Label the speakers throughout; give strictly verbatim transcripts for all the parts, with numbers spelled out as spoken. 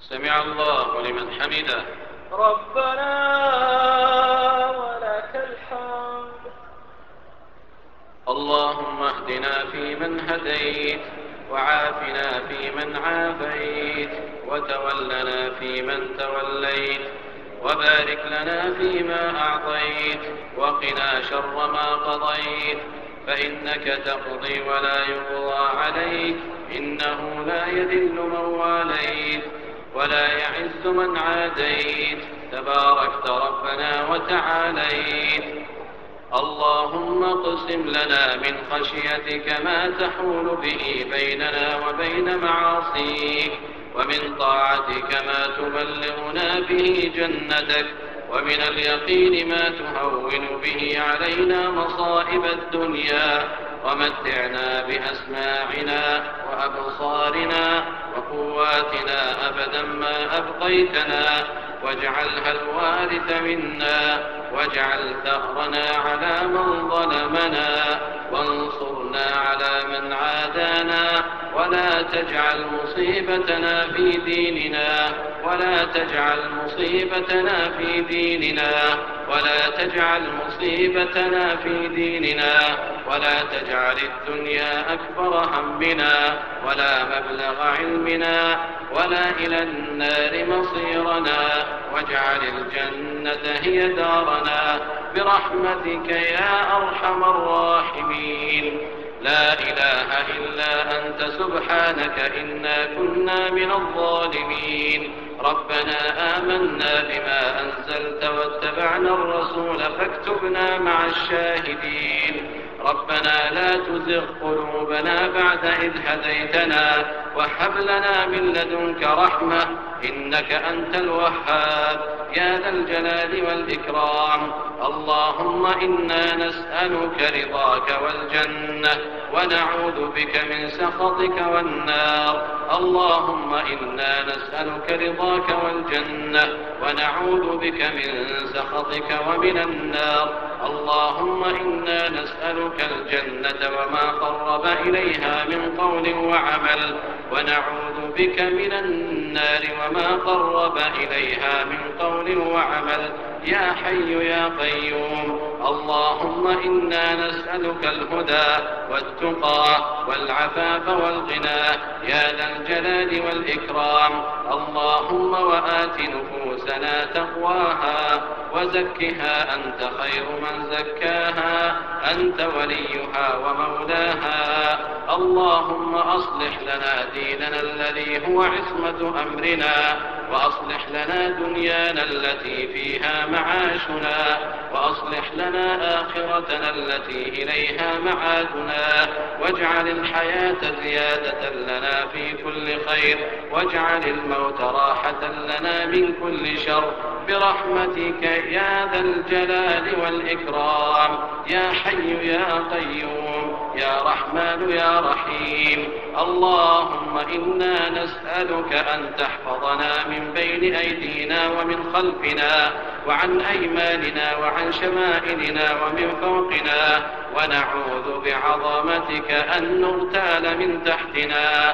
Speaker 1: سمع الله لمن حمده.
Speaker 2: ربنا ولك الحمد.
Speaker 1: اللهم اهدنا فيمن هديت، وعافنا فيمن عافيت، وتولنا فيمن توليت، وبارك لنا فيما أعطيت، وقنا شر ما قضيت، فإنك تقضي ولا يقضى عليك، إنه لا يذل من واليت ولا يعز من عاديت، تباركت ربنا وتعاليت. اللهم اقسم لنا من خشيتك ما تحول به بيننا وبين معاصيك، ومن طاعتك ما تبلغنا به جنتك، ومن اليقين ما تهون به علينا مصائب الدنيا، ومتعنا بأسماعنا وأبصارنا وقواتنا أبدا ما أبقيتنا، واجعلها الوارث منا، واجعل ثأرنا على من ظلمنا، وانصرنا على من عادانا، ولا تجعل مصيبتنا في ديننا ولا تجعل مصيبتنا في ديننا ولا تجعل مصيبتنا في ديننا ولا تجعل الدنيا أكبر همنا ولا مبلغ علمنا ولا إلى النار مصيرنا، واجعل الجنة هي دارنا برحمتك يا أرحم الراحمين. لا إله إلا أنت سبحانك إنا كنا من الظالمين. ربنا آمنا بما أنزلت واتبعنا الرسول فاكتبنا مع الشاهدين. ربنا لا تزغ قلوبنا بعد إذ هديتنا وهب لنا من لدنك رحمة إنك أنت الوهاب يا ذا الجلال والإكرام. اللهم إنا نسألك رضاك والجنة ونعوذ بك من سخطك والنار. اللهم إنا نسألك رضاك والجنة ونعوذ بك من سخطك ومن النار. اللهم إنا نسألك الجنة وما قرب إليها من قول وعمل، ونعوذ بك من النار وما قرب إليها من قول وعمل يا حي يا قيوم. اللهم إنا نسألك الهدى والتقى والعفاف والغنى يا ذا الجلال والإكرام. اللهم وآت نفوسنا تقواها وزكها أنت خير من زكاها أنت وليها ومولاها. اللهم أصلح لنا ديننا الذي هو عصمة أمرنا، وأصلح لنا دنيانا التي فيها معاشنا، وأصلح لنا آخرتنا التي إليها معادنا، واجعل الحياة زيادة لنا في كل خير، واجعل الموت راحة لنا من كل شر برحمتك يا ذا الجلال والإكرام. يا حي يا قيوم يا رحمن يا رحيم. اللهم إنا نسألك أن تحفظنا من بين أيدينا ومن خلفنا وعن أيماننا وعن شمائلنا ومن فوقنا، ونعوذ بعظمتك أن نغتال من تحتنا.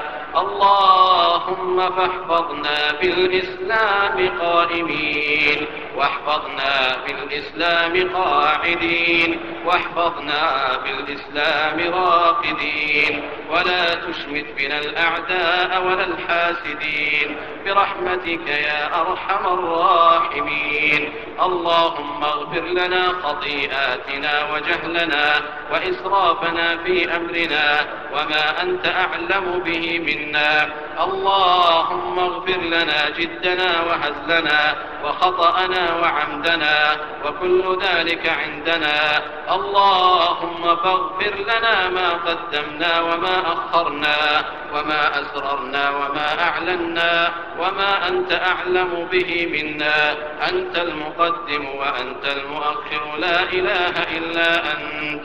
Speaker 1: اللهم فاحفظنا بالإسلام قائمين، واحفظنا بالإسلام قاعدين، واحفظنا بالإسلام راقدين، ولا تشمت بنا الأعداء ولا الحاسدين برحمتك يا أرحم الراحمين. اللهم اغفر لنا خطيئاتنا وجهلنا وإسرافنا في أمرنا وما أنت أعلم به منا. اللهم اغفر لنا جدنا وهزلنا وخطأنا وعمدنا وكل ذلك عندنا. اللهم فاغفر لنا ما قدمنا وما أخرنا وما أسررنا وما أعلنا وما أنت أعلم به منا. أنت المقدم وأنت المؤخر، لا إله إلا أنت.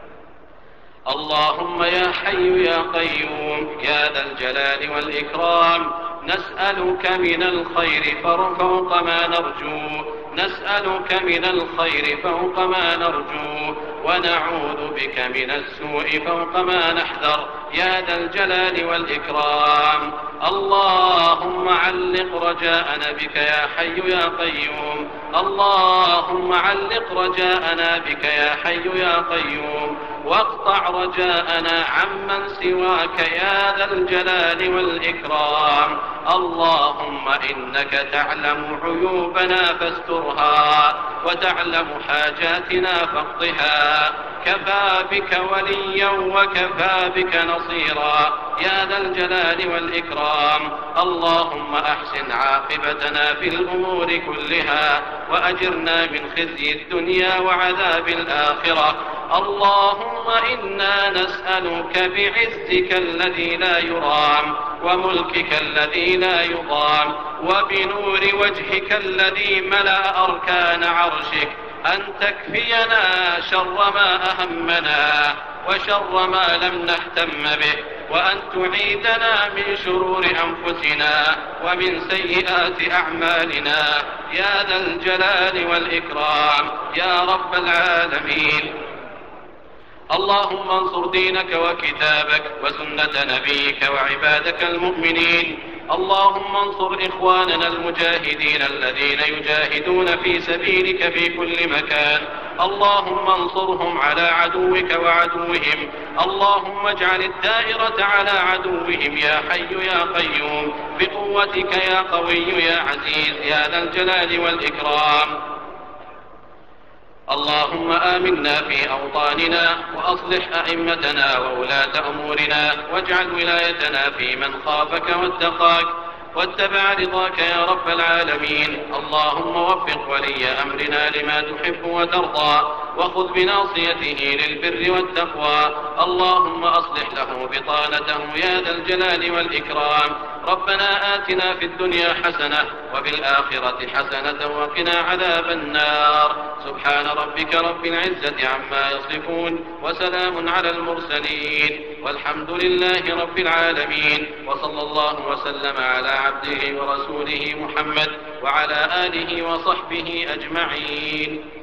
Speaker 1: اللهم يا حي يا قيوم يا ذا الجلال والإكرام، نسألك من الخير فوق ما نرجو، نسألك من الخير فوق ما نرجو، ونعوذ بك من السوء فوق ما نحذر يا ذا الجلال والإكرام. اللهم علق رجاءنا بك يا حي يا قيوم اللهم علق رجاءنا بك يا حي يا قيوم واقطع رجاءنا عمن سواك يا ذا الجلال والإكرام اللهم إنك تعلم عيوبنا فاسترها وتعلم حاجاتنا فاقضها كفى بك وليا وكفى بك نصيرا يا ذا الجلال والإكرام اللهم أحسن عاقبتنا في الأمور كلها وأجرنا من خزي الدنيا وعذاب الآخرة اللهم إنا نسألك بعزك الذي لا يرام وملكك الذي لا يضام وبنور وجهك الذي ملأ أركان عرشك أن تكفينا شر ما أهمنا وشر ما لم نهتم به وأن تعيدنا من شرور أنفسنا ومن سيئات أعمالنا يا ذا الجلال والإكرام يا رب العالمين اللهم انصر دينك وكتابك وسنة نبيك وعبادك المؤمنين اللهم انصر إخواننا المجاهدين الذين يجاهدون في سبيلك في كل مكان اللهم انصرهم على عدوك وعدوهم اللهم اجعل الدائرة على عدوهم يا حي يا قيوم بقوتك يا قوي يا عزيز يا ذا الجلال والإكرام اللهم آمنا في أوطاننا وأصلح أئمتنا وولاة أمورنا واجعل ولايتنا في من خافك واتقاك واتبع رضاك يا رب العالمين اللهم وفق ولي أمرنا لما تحب وترضى وخذ بناصيته للبر والتقوى اللهم أصلح له بطانته يا ذا الجلال والإكرام ربنا آتنا في الدنيا حسنة وفي الآخرة حسنة وقنا عذاب النار سبحان ربك رب العزة عما يصفون وسلام على المرسلين والحمد لله رب العالمين وصلى الله وسلم على عبده ورسوله محمد وعلى آله وصحبه أجمعين.